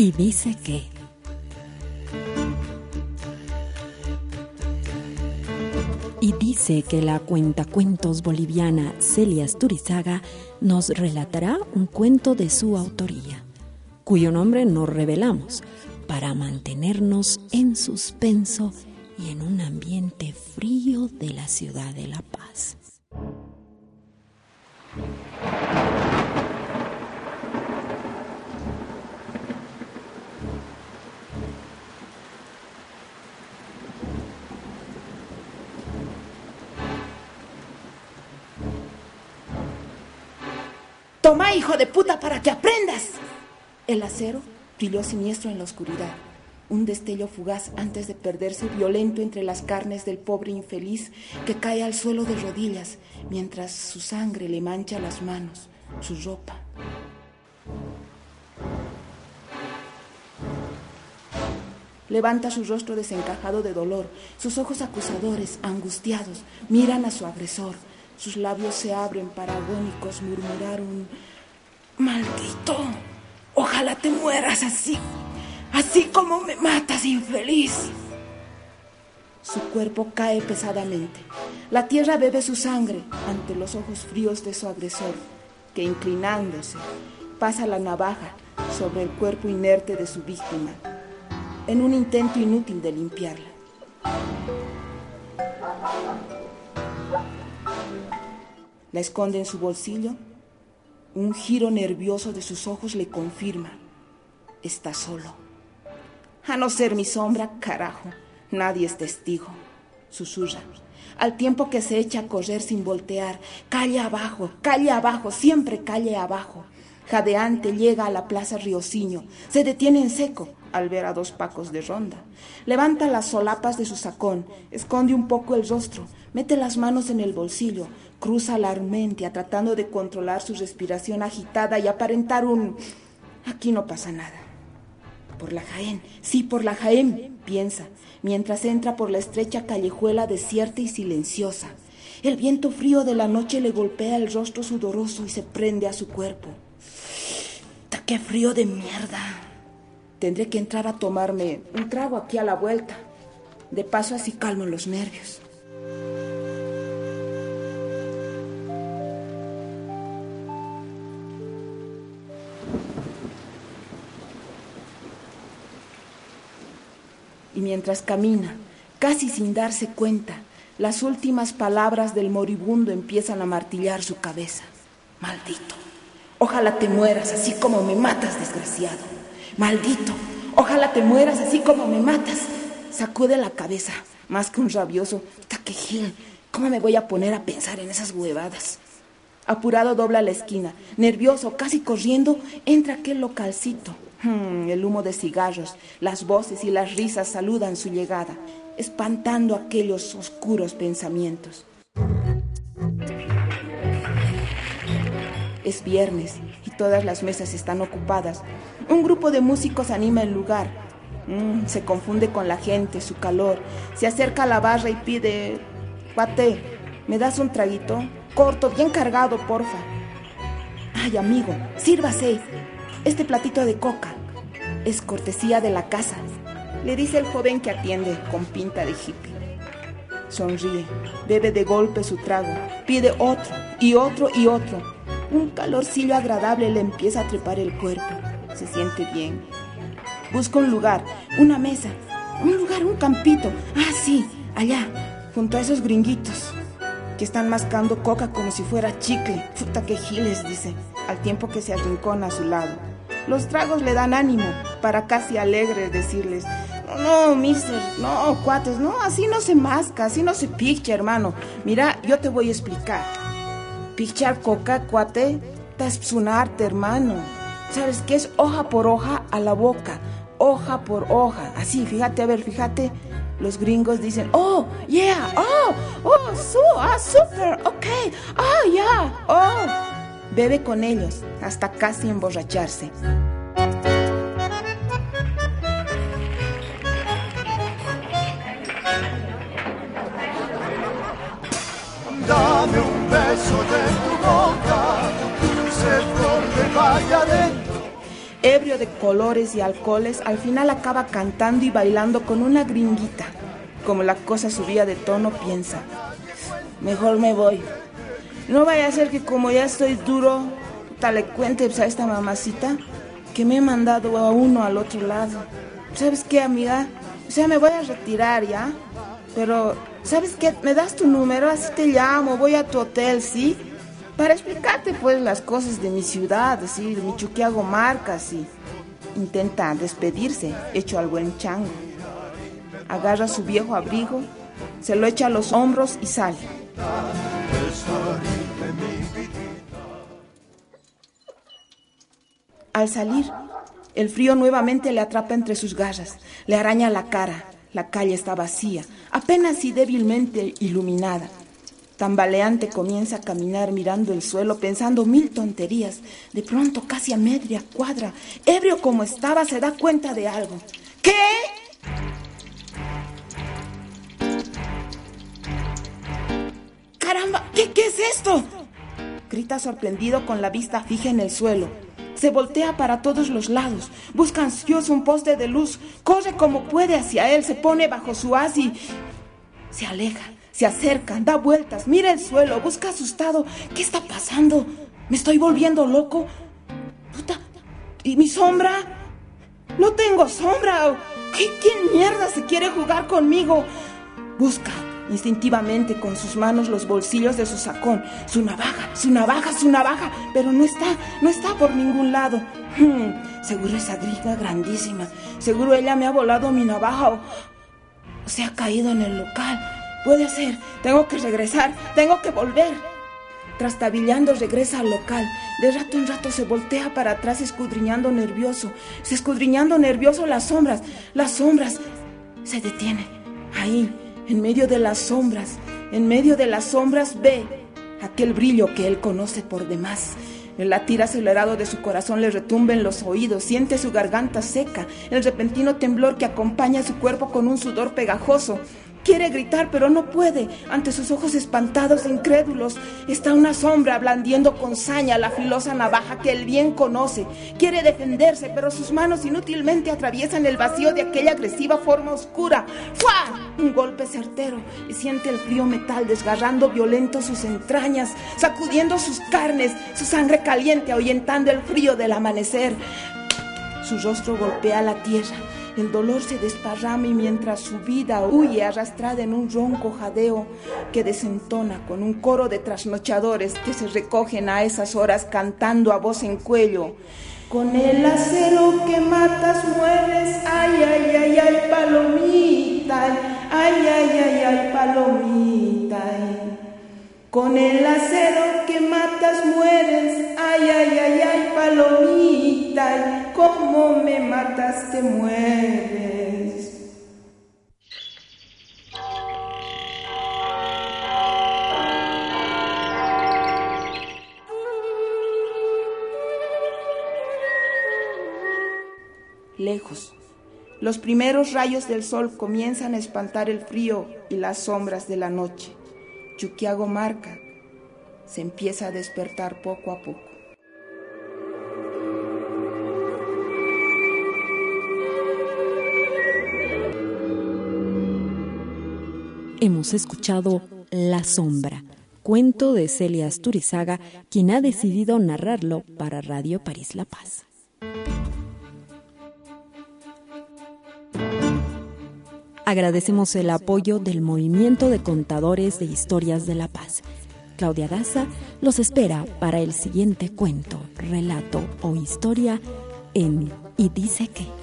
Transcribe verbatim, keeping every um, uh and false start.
Y dice que... Y dice que la cuentacuentos boliviana Celia Asturizaga nos relatará un cuento de su autoría, cuyo nombre no revelamos, para mantenernos en suspenso y en un ambiente frío de la ciudad de La Paz. ¡Toma, hijo de puta, para que aprendas! El acero brilló siniestro en la oscuridad. Un destello fugaz antes de perderse violento entre las carnes del pobre infeliz que cae al suelo de rodillas mientras su sangre le mancha las manos, su ropa. Levanta su rostro desencajado de dolor. Sus ojos acusadores, angustiados, miran a su agresor. Sus labios se abren para agónicos murmurar un... ¡Maldito! ¡Ojalá te mueras así! ¡Así como me matas, infeliz! Su cuerpo cae pesadamente. La tierra bebe su sangre ante los ojos fríos de su agresor, que inclinándose, pasa la navaja sobre el cuerpo inerte de su víctima, en un intento inútil de limpiarla. La esconde en su bolsillo. Un giro nervioso de sus ojos le confirma: está solo. A no ser mi sombra, carajo, nadie es testigo, susurra, al tiempo que se echa a correr sin voltear. Calle abajo, calle abajo, siempre calle abajo. Jadeante llega a la plaza Riosinho, se detiene en seco al ver a dos pacos de ronda. Levanta las solapas de su sacón, esconde un poco el rostro, mete las manos en el bolsillo, cruza la armentia tratando de controlar su respiración agitada y aparentar un... aquí no pasa nada. Por la Jaén, sí, por la Jaén, piensa, mientras entra por la estrecha callejuela desierta y silenciosa. El viento frío de la noche le golpea el rostro sudoroso y se prende a su cuerpo. ¡Qué frío de mierda! Tendré que entrar a tomarme un trago aquí a la vuelta. De paso así calmo los nervios. Y mientras camina, casi sin darse cuenta, las últimas palabras del moribundo empiezan a martillar su cabeza. ¡Maldito! Ojalá te mueras así como me matas, desgraciado. Maldito, ojalá te mueras así como me matas. Sacude la cabeza, más que un rabioso. ¡Taque Gil! ¿Cómo me voy a poner a pensar en esas huevadas? Apurado dobla la esquina. Nervioso, casi corriendo, entra aquel localcito. Hmm, el humo de cigarros, las voces y las risas saludan su llegada, espantando aquellos oscuros pensamientos. Es viernes y todas las mesas están ocupadas. Un grupo de músicos anima el lugar. Mm, se confunde con la gente, su calor. Se acerca a la barra y pide: «Cuate, ¿me das un traguito? Corto, bien cargado, porfa». «Ay, amigo, sírvase. Este platito de coca es cortesía de la casa», le dice el joven que atiende con pinta de hippie. Sonríe, bebe de golpe su trago, pide otro y otro y otro. Un calorcillo agradable le empieza a trepar el cuerpo. Se siente bien. Busca un lugar, una mesa, un lugar, un campito. Ah, sí, allá, junto a esos gringuitos que están mascando coca como si fuera chicle. Puta que giles, dice, al tiempo que se arrincona a su lado. Los tragos le dan ánimo para casi alegres decirles: «No, no, mister, no, cuates, no, así no se masca, así no se picha, hermano. Mira, yo te voy a explicar. Pichar coca, cuate, es un arte, hermano. ¿Sabes qué es? Hoja por hoja a la boca, hoja por hoja. Así, fíjate, a ver, fíjate». Los gringos dicen: «Oh, yeah, oh, oh, su, ah, super, ok, oh, yeah, oh». Bebe con ellos hasta casi emborracharse. Dame un beso de tu boca, dulce flor de valle adentro. ebrio de colores y alcoholes, al final acaba cantando y bailando con una gringuita. Como la cosa subía de tono, piensa: mejor me voy. No vaya a ser que como ya estoy duro, puta, le cuente pues, a esta mamacita que me he mandado a uno al otro lado. ¿Sabes qué, amiga? O sea, me voy a retirar ya. Pero, ¿sabes qué? Me das tu número, así te llamo, voy a tu hotel, ¿sí? Para explicarte, pues, las cosas de mi ciudad, ¿sí? De mi Chuquiago Marca, ¿sí? Intenta despedirse, hecho al buen chango. Agarra su viejo abrigo, se lo echa a los hombros y sale. Al salir, el frío nuevamente le atrapa entre sus garras, le araña la cara. La calle está vacía, apenas y débilmente iluminada. Tambaleante comienza a caminar mirando el suelo, pensando mil tonterías. De pronto, casi a media cuadra, ebrio como estaba, se da cuenta de algo. ¿Qué? ¡Caramba! ¿Qué, qué es esto? Grita sorprendido con la vista fija en el suelo. Se voltea para todos los lados, busca ansioso un poste de luz, corre como puede hacia él, se pone bajo su haz y se aleja, se acerca, da vueltas, mira el suelo, busca asustado. ¿Qué está pasando? ¿Me estoy volviendo loco? Puta, ¿y mi sombra? No tengo sombra. ¿Qué, ¿Quién mierda se quiere jugar conmigo? Busca instintivamente con sus manos los bolsillos de su sacón. Su navaja, su navaja, su navaja. Pero no está, no está por ningún lado. Hmm, seguro esa gringa grandísima. Seguro ella me ha volado mi navaja o, o se ha caído en el local. Puede ser. Tengo que regresar. Tengo que volver. Trastabillando regresa al local. De rato en rato se voltea para atrás escudriñando nervioso. Se escudriñando nervioso las sombras. Las sombras. Se detiene. Ahí. En medio de las sombras, en medio de las sombras ve aquel brillo que él conoce por demás. El latir acelerado de su corazón le retumba en los oídos, siente su garganta seca, el repentino temblor que acompaña su cuerpo con un sudor pegajoso. Quiere gritar, pero no puede. Ante sus ojos espantados e incrédulos está una sombra blandiendo con saña la filosa navaja que él bien conoce. Quiere defenderse, pero sus manos inútilmente atraviesan el vacío de aquella agresiva forma oscura. ¡Fua! Un golpe certero y siente el frío metal desgarrando violento sus entrañas, sacudiendo sus carnes, su sangre caliente ahuyentando el frío del amanecer. Su rostro golpea la tierra. El dolor se desparrama y mientras su vida huye arrastrada en un ronco jadeo que desentona con un coro de trasnochadores que se recogen a esas horas cantando a voz en cuello. Con el acero que matas mueres, ay, ay, ay, ay, palomita, ay, ay, ay, ay, palomita. Con el acero que matas mueres, ay, ay, ay, ay, palomita, como me matas te mueres. Lejos, los primeros rayos del sol comienzan a espantar el frío y las sombras de la noche. Chuquiago Marca se empieza a despertar poco a poco. Hemos escuchado La Sombra, cuento de Celia Asturizaga, quien ha decidido narrarlo para Radio París La Paz. Agradecemos el apoyo del Movimiento de Contadores de Historias de La Paz. Claudia Daza los espera para el siguiente cuento, relato o historia en Y dice que...